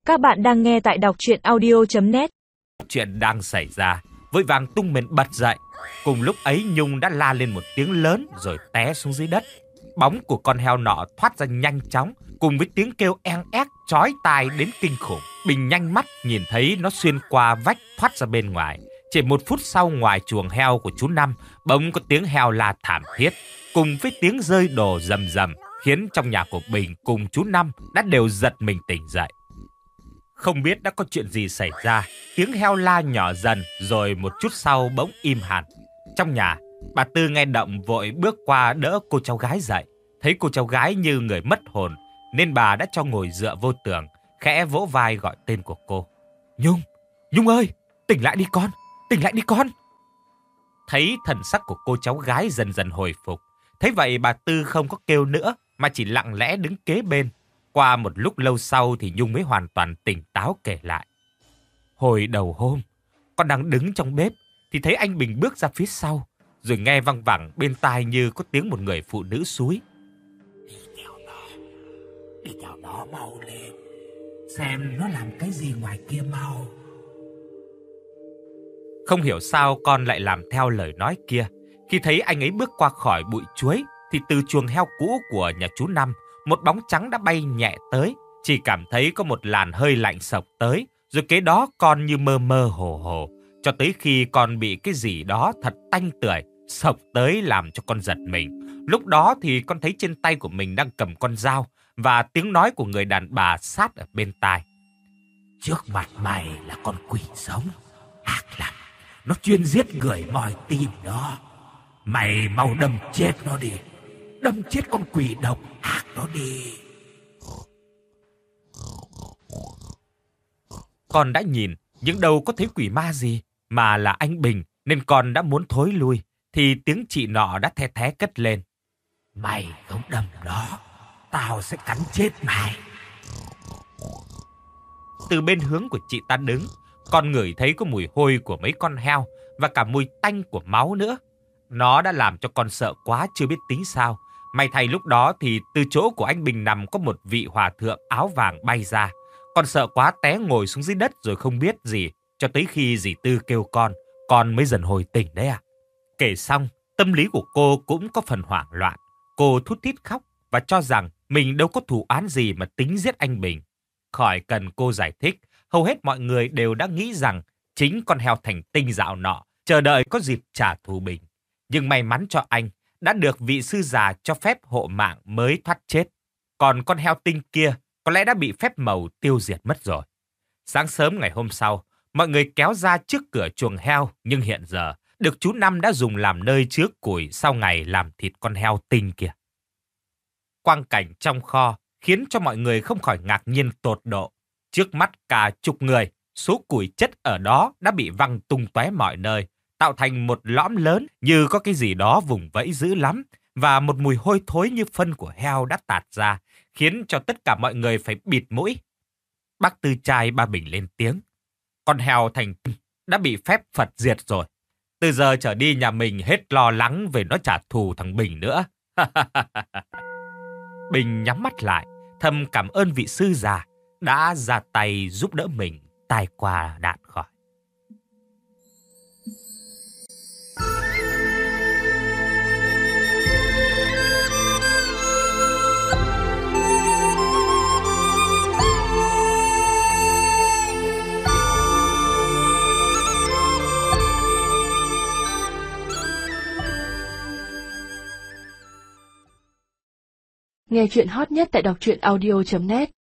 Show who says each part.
Speaker 1: Các bạn đang nghe tại đọc truyện audio.net.
Speaker 2: Chuyện đang xảy ra, vội vàng tung mình bật dậy. Cùng lúc ấy Nhung đã la lên một tiếng lớn rồi té xuống dưới đất. Bóng của con heo nọ thoát ra nhanh chóng, cùng với tiếng kêu eng ép chói tai đến kinh khủng. Bình nhanh mắt nhìn thấy nó xuyên qua vách thoát ra bên ngoài. Chỉ một phút sau, ngoài chuồng heo của chú Năm bỗng có tiếng heo la thảm thiết, cùng với tiếng rơi đồ rầm rầm, khiến trong nhà của Bình cùng chú Năm đã đều giật mình tỉnh dậy. Không biết đã có chuyện gì xảy ra, tiếng heo la nhỏ dần rồi một chút sau bỗng im hẳn. Trong nhà, bà Tư nghe động vội bước qua đỡ cô cháu gái dậy. Thấy cô cháu gái như người mất hồn nên bà đã cho ngồi dựa vô tường, khẽ vỗ vai gọi tên của cô. Nhung, Nhung ơi, tỉnh lại đi con, tỉnh lại đi con. Thấy thần sắc của cô cháu gái dần dần hồi phục, thấy vậy bà Tư không có kêu nữa mà chỉ lặng lẽ đứng kế bên. Qua một lúc lâu sau thì Nhung mới hoàn toàn tỉnh táo kể lại. Hồi đầu hôm, con đang đứng trong bếp thì thấy anh Bình bước ra phía sau, rồi nghe văng vẳng bên tai như có tiếng một người phụ nữ xúi.
Speaker 3: Đi theo nó mau lên, xem nó làm cái gì ngoài kia mau.
Speaker 2: Không hiểu sao con lại làm theo lời nói kia. Khi thấy anh ấy bước qua khỏi bụi chuối thì từ chuồng heo cũ của nhà chú Năm, một bóng trắng đã bay nhẹ tới. Chỉ cảm thấy có một làn hơi lạnh xộc tới, rồi kế đó con như mơ mơ hồ hồ, cho tới khi con bị cái gì đó thật tanh tưởi xộc tới làm cho con giật mình. Lúc đó thì con thấy trên tay của mình đang cầm con dao và tiếng nói của người đàn bà sát ở bên tai.
Speaker 3: Trước mặt mày là con quỷ sống, ác lắm, nó chuyên giết người moi tim đó. Mày mau đâm chết nó đi, đâm chết con quỷ độc ác đó đi.
Speaker 2: Con đã nhìn nhưng đâu có thấy quỷ ma gì, mà là anh Bình, nên con đã muốn thối lui thì tiếng chị nọ đã the thé cất lên.
Speaker 3: Mày không đâm nó, tao sẽ cắn chết mày.
Speaker 2: Từ bên hướng của chị ta đứng, con ngửi thấy có mùi hôi của mấy con heo và cả mùi tanh của máu nữa. Nó đã làm cho con sợ quá chưa biết tính sao. May thay lúc đó thì từ chỗ của anh Bình nằm có một vị hòa thượng áo vàng bay ra. Con sợ quá té ngồi xuống dưới đất rồi không biết gì, cho tới khi dì Tư kêu con mới dần hồi tỉnh đấy à. Kể xong, tâm lý của cô cũng có phần hoảng loạn. Cô thút thít khóc và cho rằng mình đâu có thù oán gì mà tính giết anh Bình. Khỏi cần cô giải thích, hầu hết mọi người đều đã nghĩ rằng chính con heo thành tinh dạo nọ chờ đợi có dịp trả thù Bình. Nhưng may mắn cho anh, đã được vị sư già cho phép hộ mạng mới thoát chết. Còn con heo tinh kia có lẽ đã bị phép màu tiêu diệt mất rồi. Sáng sớm ngày hôm sau, mọi người kéo ra trước cửa chuồng heo, nhưng hiện giờ được chú Năm đã dùng làm nơi chứa củi sau ngày làm thịt con heo tinh kia. Quang cảnh trong kho khiến cho mọi người không khỏi ngạc nhiên tột độ. Trước mắt cả chục người, số củi chất ở đó đã bị văng tung tóe mọi nơi, tạo thành một lõm lớn như có cái gì đó vùng vẫy dữ lắm, và một mùi hôi thối như phân của heo đã tạt ra, khiến cho tất cả mọi người phải bịt mũi. Bác Tư trai ba Bình lên tiếng. Con heo thành tinh đã bị phép Phật diệt rồi. Từ giờ trở đi nhà mình hết lo lắng về nó trả thù thằng Bình nữa. Bình nhắm mắt lại, thầm cảm ơn vị sư già đã ra tay giúp đỡ mình tai qua nạn khỏi.
Speaker 1: Nghe chuyện hot nhất tại đọc truyện audio.net.